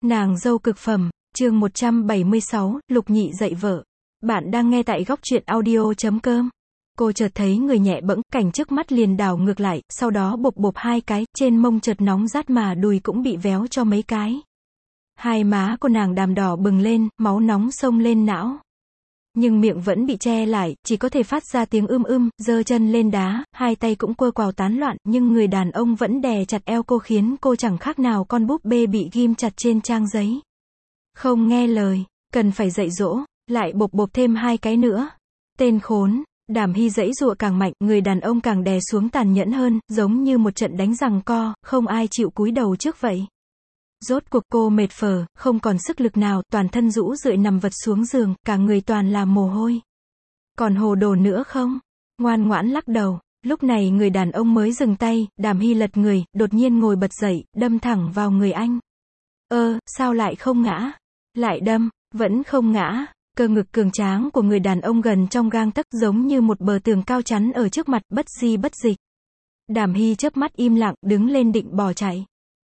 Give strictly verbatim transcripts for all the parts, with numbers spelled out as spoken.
Nàng dâu cực phẩm, chương một trăm bảy mươi sáu, Lục Nhị dạy vợ. Bạn đang nghe tại góc truyện audio chấm com. Cô chợt thấy người nhẹ bẫng, cảnh trước mắt liền đảo ngược lại, sau đó bộp bộp hai cái, trên mông chợt nóng rát mà đùi cũng bị véo cho mấy cái. Hai má cô nàng đàm đỏ bừng lên, máu nóng xông lên não. Nhưng miệng vẫn bị che lại, chỉ có thể phát ra tiếng ưm ưm, giơ chân lên đá, hai tay cũng quơ quào tán loạn, nhưng người đàn ông vẫn đè chặt eo cô khiến cô chẳng khác nào con búp bê bị ghim chặt trên trang giấy. Không nghe lời, cần phải dạy dỗ, lại bộp bộp thêm hai cái nữa. Tên khốn, Đàm Hy giãy giụa càng mạnh, người đàn ông càng đè xuống tàn nhẫn hơn, giống như một trận đánh giằng co, không ai chịu cúi đầu trước vậy. Rốt cuộc cô mệt phờ, không còn sức lực nào, toàn thân rũ rượi nằm vật xuống giường, cả người toàn là mồ hôi. Còn hồ đồ nữa không? Ngoan ngoãn lắc đầu. Lúc này người đàn ông mới dừng tay, Đàm Hy lật người, đột nhiên ngồi bật dậy, đâm thẳng vào người anh. Ơ, sao lại không ngã? Lại đâm, vẫn không ngã. Cơ ngực cường tráng của người đàn ông gần trong gang tấc, giống như một bờ tường cao chắn ở trước mặt, bất di bất dịch. Đàm Hy chớp mắt im lặng, đứng lên định bỏ chạy.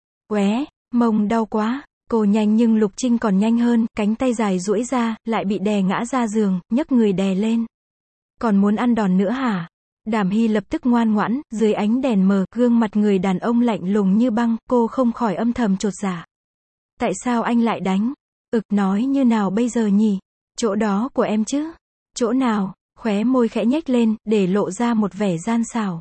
Ué, mông đau quá. Cô nhanh nhưng Lục Trinh còn nhanh hơn, cánh tay dài duỗi ra, lại bị đè ngã ra giường, nhấc người đè lên. Còn muốn ăn đòn nữa hả? Đàm Hy lập tức ngoan ngoãn, dưới ánh đèn mờ, gương mặt người đàn ông lạnh lùng như băng, cô không khỏi âm thầm chột dạ. Tại sao anh lại đánh? Ực, nói như nào bây giờ nhỉ? Chỗ đó của em chứ? Chỗ nào? Khóe môi khẽ nhếch lên, để lộ ra một vẻ gian xảo.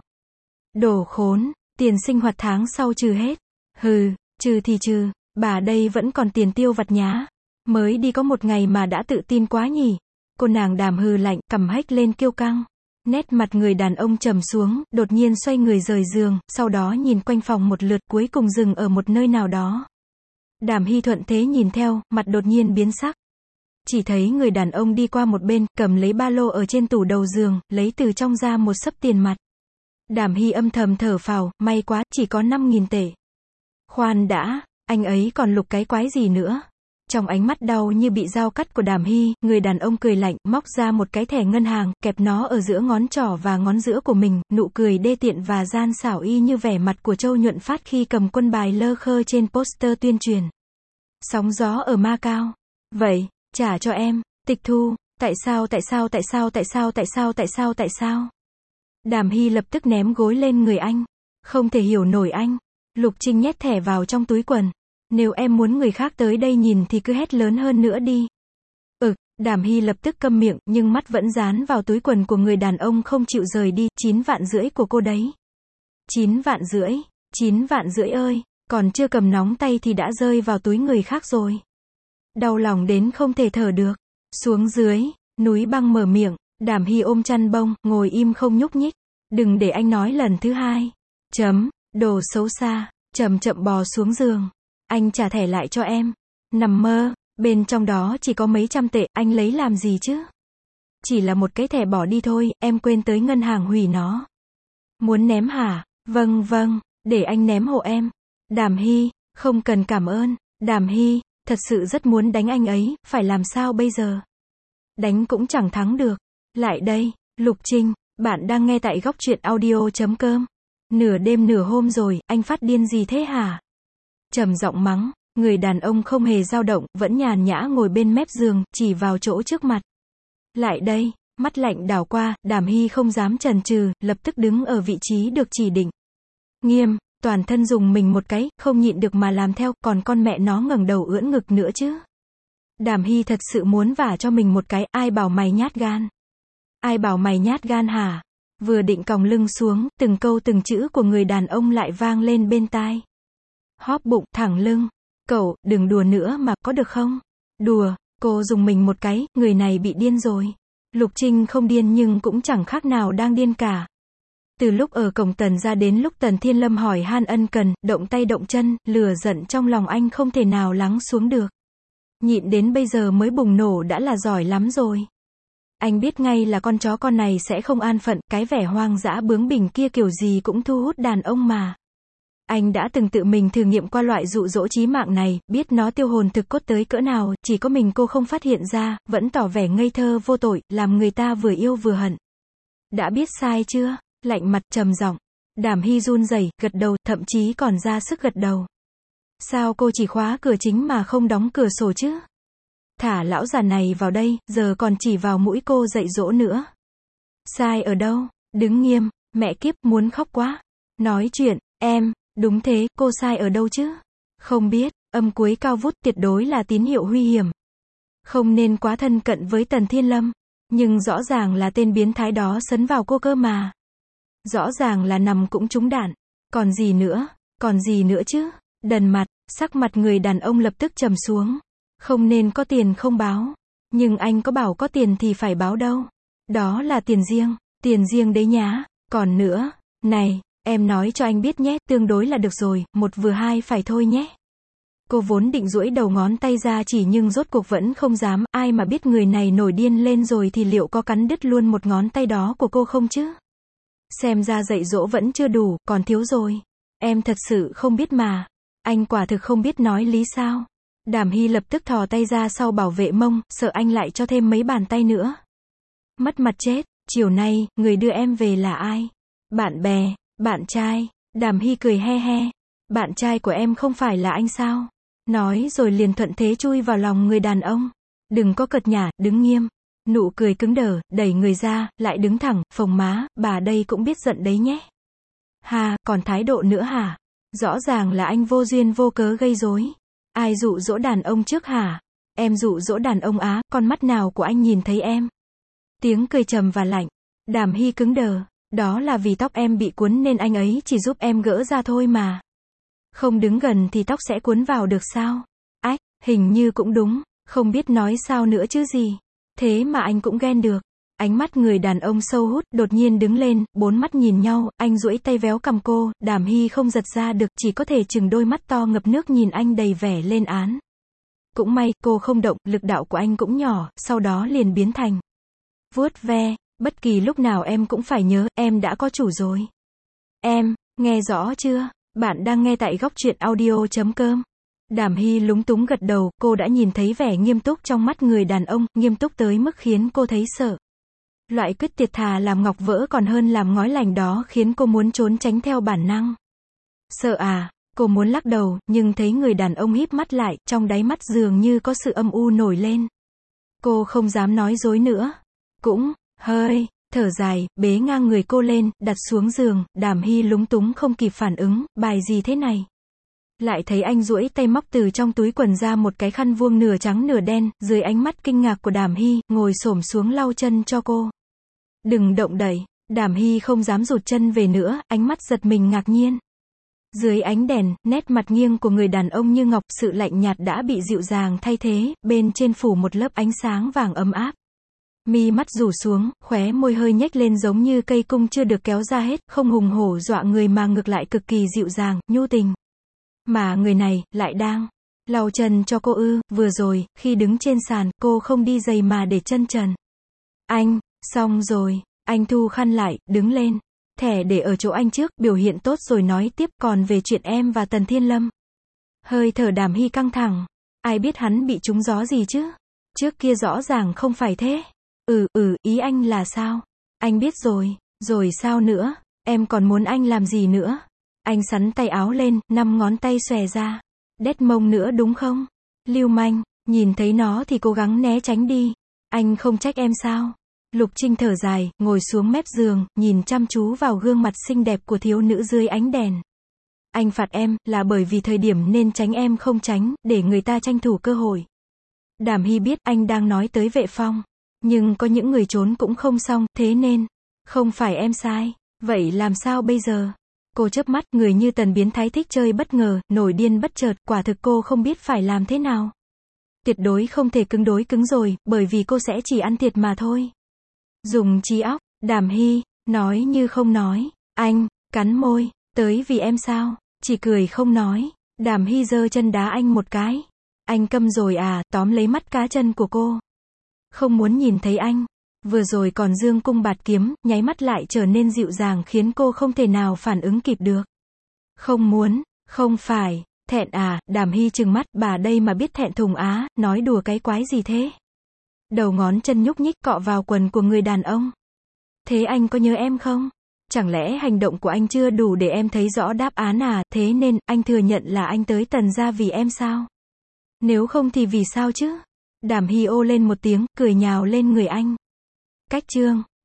Đồ khốn, tiền sinh hoạt tháng sau trừ hết. Hừ, trừ thì trừ, bà đây vẫn còn tiền tiêu vặt nhá. Mới đi có một ngày mà đã tự tin quá nhỉ? Cô nàng Đàm hừ lạnh, cằm hếch lên kiêu căng. Nét mặt người đàn ông trầm xuống, đột nhiên xoay người rời giường, sau đó nhìn quanh phòng một lượt, cuối cùng dừng ở một nơi nào đó. Đàm Hy thuận thế nhìn theo, mặt đột nhiên biến sắc. Chỉ thấy người đàn ông đi qua một bên, cầm lấy ba lô ở trên tủ đầu giường, lấy từ trong ra một xấp tiền mặt. Đàm Hy âm thầm thở phào, may quá, chỉ có năm nghìn tệ. Khoan đã, anh ấy còn lục cái quái gì nữa? Trong ánh mắt đau như bị dao cắt của Đàm Hy, người đàn ông cười lạnh, móc ra một cái thẻ ngân hàng, kẹp nó ở giữa ngón trỏ và ngón giữa của mình, nụ cười đê tiện và gian xảo y như vẻ mặt của Châu Nhuận Phát khi cầm quân bài lơ khơ trên poster tuyên truyền. Sóng gió ở Macau. Vậy, trả cho em, tịch thu, tại sao tại sao tại sao tại sao tại sao tại sao tại sao? Đàm Hy lập tức ném gối lên người anh. Không thể hiểu nổi anh. Lục Trinh nhét thẻ vào trong túi quần. Nếu em muốn người khác tới đây nhìn thì cứ hét lớn hơn nữa đi. Ừ, Đàm Hy lập tức câm miệng, nhưng mắt vẫn dán vào túi quần của người đàn ông không chịu rời đi, chín vạn rưỡi của cô đấy. Chín vạn rưỡi, chín vạn rưỡi ơi, còn chưa cầm nóng tay thì đã rơi vào túi người khác rồi. Đau lòng đến không thể thở được. Xuống dưới, núi băng mở miệng, Đàm Hy ôm chăn bông, ngồi im không nhúc nhích. Đừng để anh nói lần thứ hai. Chấm, đồ xấu xa, chậm chậm bò xuống giường. Anh trả thẻ lại cho em. Nằm mơ, bên trong đó chỉ có mấy trăm tệ, anh lấy làm gì chứ? Chỉ là một cái thẻ bỏ đi thôi, em quên tới ngân hàng hủy nó. Muốn ném hả? Vâng vâng, để anh ném hộ em. Đàm Hy, không cần cảm ơn. Đàm Hy, thật sự rất muốn đánh anh ấy, phải làm sao bây giờ? Đánh cũng chẳng thắng được. Lại đây, Lục Trinh, bạn đang nghe tại góc truyện audio chấm com. Nửa đêm nửa hôm rồi, anh phát điên gì thế hả? Trầm giọng mắng, người đàn ông không hề dao động, vẫn nhàn nhã ngồi bên mép giường, chỉ vào chỗ trước mặt. Lại đây, mắt lạnh đảo qua, Đàm Hy không dám chần chừ, lập tức đứng ở vị trí được chỉ định. Nghiêm, toàn thân dùng mình một cái, không nhịn được mà làm theo, còn con mẹ nó ngẩng đầu ưỡn ngực nữa chứ. Đàm Hy thật sự muốn vả cho mình một cái, ai bảo mày nhát gan? Ai bảo mày nhát gan hả? Vừa định còng lưng xuống, từng câu từng chữ của người đàn ông lại vang lên bên tai. Hóp bụng, thẳng lưng. Cậu, đừng đùa nữa mà, có được không? Đùa, cô dùng mình một cái, người này bị điên rồi. Lục Trinh không điên nhưng cũng chẳng khác nào đang điên cả. Từ lúc ở cổng Tần ra đến lúc Tần Thiên Lâm hỏi han ân cần, động tay động chân, lửa giận trong lòng anh không thể nào lắng xuống được. Nhịn đến bây giờ mới bùng nổ đã là giỏi lắm rồi. Anh biết ngay là con chó con này sẽ không an phận, cái vẻ hoang dã bướng bỉnh kia kiểu gì cũng thu hút đàn ông mà. Anh đã từng tự mình thử nghiệm qua loại dụ dỗ chí mạng này, biết nó tiêu hồn thực cốt tới cỡ nào, chỉ có mình cô không phát hiện ra, vẫn tỏ vẻ ngây thơ vô tội, làm người ta vừa yêu vừa hận. Đã biết sai chưa? Lạnh mặt trầm giọng. Đàm Hy run rẩy, gật đầu, thậm chí còn ra sức gật đầu. Sao cô chỉ khóa cửa chính mà không đóng cửa sổ chứ? Thả lão già này vào đây, giờ còn chỉ vào mũi cô dạy dỗ nữa. Sai ở đâu? Đứng nghiêm, mẹ kiếp, muốn khóc quá. Nói chuyện, em, đúng thế, cô sai ở đâu chứ? Không biết, âm cuối cao vút tuyệt đối là tín hiệu nguy hiểm. Không nên quá thân cận với Tần Thiên Lâm. Nhưng rõ ràng là tên biến thái đó sấn vào cô cơ mà. Rõ ràng là nằm cũng trúng đạn. Còn gì nữa? Còn gì nữa chứ? Đần mặt, sắc mặt người đàn ông lập tức trầm xuống. Không nên có tiền không báo. Nhưng anh có bảo có tiền thì phải báo đâu. Đó là tiền riêng. Tiền riêng đấy nhá. Còn nữa, này, em nói cho anh biết nhé, tương đối là được rồi, một vừa hai phải thôi nhé. Cô vốn định duỗi đầu ngón tay ra chỉ nhưng rốt cuộc vẫn không dám, ai mà biết người này nổi điên lên rồi thì liệu có cắn đứt luôn một ngón tay đó của cô không chứ? Xem ra dạy dỗ vẫn chưa đủ, còn thiếu rồi. Em thật sự không biết mà. Anh quả thực không biết nói lý sao. Đàm Hy lập tức thò tay ra sau bảo vệ mông, sợ anh lại cho thêm mấy bàn tay nữa. Mất mặt chết, chiều nay, người đưa em về là ai? Bạn bè, bạn trai. Đàm Hy cười he he. Bạn trai của em không phải là anh sao? Nói rồi liền thuận thế chui vào lòng người đàn ông. Đừng có cợt nhả, đứng nghiêm. Nụ cười cứng đờ, đẩy người ra, lại đứng thẳng, phồng má, bà đây cũng biết giận đấy nhé. Hà, còn thái độ nữa hả? Rõ ràng là anh vô duyên vô cớ gây rối. Ai dụ dỗ đàn ông trước hả? Em dụ dỗ đàn ông á, con mắt nào của anh nhìn thấy em? Tiếng cười trầm và lạnh. Đàm Hy cứng đờ. Đó là vì tóc em bị cuốn nên anh ấy chỉ giúp em gỡ ra thôi mà. Không đứng gần thì tóc sẽ cuốn vào được sao? Ách, hình như cũng đúng, không biết nói sao nữa chứ gì. Thế mà anh cũng ghen được. Ánh mắt người đàn ông sâu hút, đột nhiên đứng lên, bốn mắt nhìn nhau, anh duỗi tay véo cằm cô, Đàm Hy không giật ra được, chỉ có thể chừng đôi mắt to ngập nước nhìn anh đầy vẻ lên án. Cũng may, cô không động, lực đạo của anh cũng nhỏ, sau đó liền biến thành vuốt ve, bất kỳ lúc nào em cũng phải nhớ, em đã có chủ rồi. Em, nghe rõ chưa? Bạn đang nghe tại góc truyện audio chấm com. Đàm Hy lúng túng gật đầu, cô đã nhìn thấy vẻ nghiêm túc trong mắt người đàn ông, nghiêm túc tới mức khiến cô thấy sợ. Loại quyết tiệt thà làm ngọc vỡ còn hơn làm ngói lành đó khiến cô muốn trốn tránh theo bản năng. Sợ à? Cô muốn lắc đầu, nhưng thấy người đàn ông híp mắt lại, trong đáy mắt dường như có sự âm u nổi lên. Cô không dám nói dối nữa. Cũng, hơi, thở dài, bế ngang người cô lên, đặt xuống giường, Đàm Hy lúng túng không kịp phản ứng, bài gì thế này? Lại thấy anh duỗi tay móc từ trong túi quần ra một cái khăn vuông nửa trắng nửa đen, dưới ánh mắt kinh ngạc của Đàm Hy, ngồi xổm xuống lau chân cho cô. Đừng động đậy. Đàm Hy không dám rụt chân về nữa, ánh mắt giật mình ngạc nhiên. Dưới ánh đèn, nét mặt nghiêng của người đàn ông như ngọc, sự lạnh nhạt đã bị dịu dàng thay thế, bên trên phủ một lớp ánh sáng vàng ấm áp. Mi mắt rủ xuống, khóe môi hơi nhếch lên giống như cây cung chưa được kéo ra hết, không hùng hổ dọa người mà ngược lại cực kỳ dịu dàng, nhu tình. Mà người này, lại đang lau chân cho cô ư? Vừa rồi, khi đứng trên sàn, cô không đi giày mà để chân trần. Anh, xong rồi, anh thu khăn lại, đứng lên. Thẻ để ở chỗ anh trước, biểu hiện tốt rồi nói tiếp, còn về chuyện em và Tần Thiên Lâm. Hơi thở Đàm Hy căng thẳng. Ai biết hắn bị trúng gió gì chứ? Trước kia rõ ràng không phải thế. Ừ, ừ, ý anh là sao? Anh biết rồi, rồi sao nữa? Em còn muốn anh làm gì nữa? Anh xắn tay áo lên, năm ngón tay xòe ra. Đét mông nữa đúng không? Lưu manh, nhìn thấy nó thì cố gắng né tránh đi. Anh không trách em sao? Lục Trinh thở dài, ngồi xuống mép giường, nhìn chăm chú vào gương mặt xinh đẹp của thiếu nữ dưới ánh đèn. Anh phạt em, là bởi vì thời điểm nên tránh em không tránh, để người ta tranh thủ cơ hội. Đàm Hy biết anh đang nói tới Vệ Phong. Nhưng có những người trốn cũng không xong, thế nên, không phải em sai. Vậy làm sao bây giờ? Cô chớp mắt, người như Tần biến thái thích chơi bất ngờ, nổi điên bất chợt, quả thực cô không biết phải làm thế nào. Tuyệt đối không thể cứng đối cứng rồi, bởi vì cô sẽ chỉ ăn thiệt mà thôi. Dùng trí óc, Đàm Hy, nói như không nói. Anh, cắn môi, tới vì em sao? Chỉ cười không nói. Đàm Hy giơ chân đá anh một cái. Anh câm rồi à? Tóm lấy mắt cá chân của cô. Không muốn nhìn thấy anh. Vừa rồi còn dương cung bạt kiếm, nháy mắt lại trở nên dịu dàng khiến cô không thể nào phản ứng kịp được. Không muốn, không phải, thẹn à? Đàm Hy trừng mắt, bà đây mà biết thẹn thùng á, nói đùa cái quái gì thế? Đầu ngón chân nhúc nhích cọ vào quần của người đàn ông. Thế anh có nhớ em không? Chẳng lẽ hành động của anh chưa đủ để em thấy rõ đáp án à, thế nên, anh thừa nhận là anh tới Tần gia vì em sao? Nếu không thì vì sao chứ? Đàm Hy ô lên một tiếng, cười nhào lên người anh. Cách chương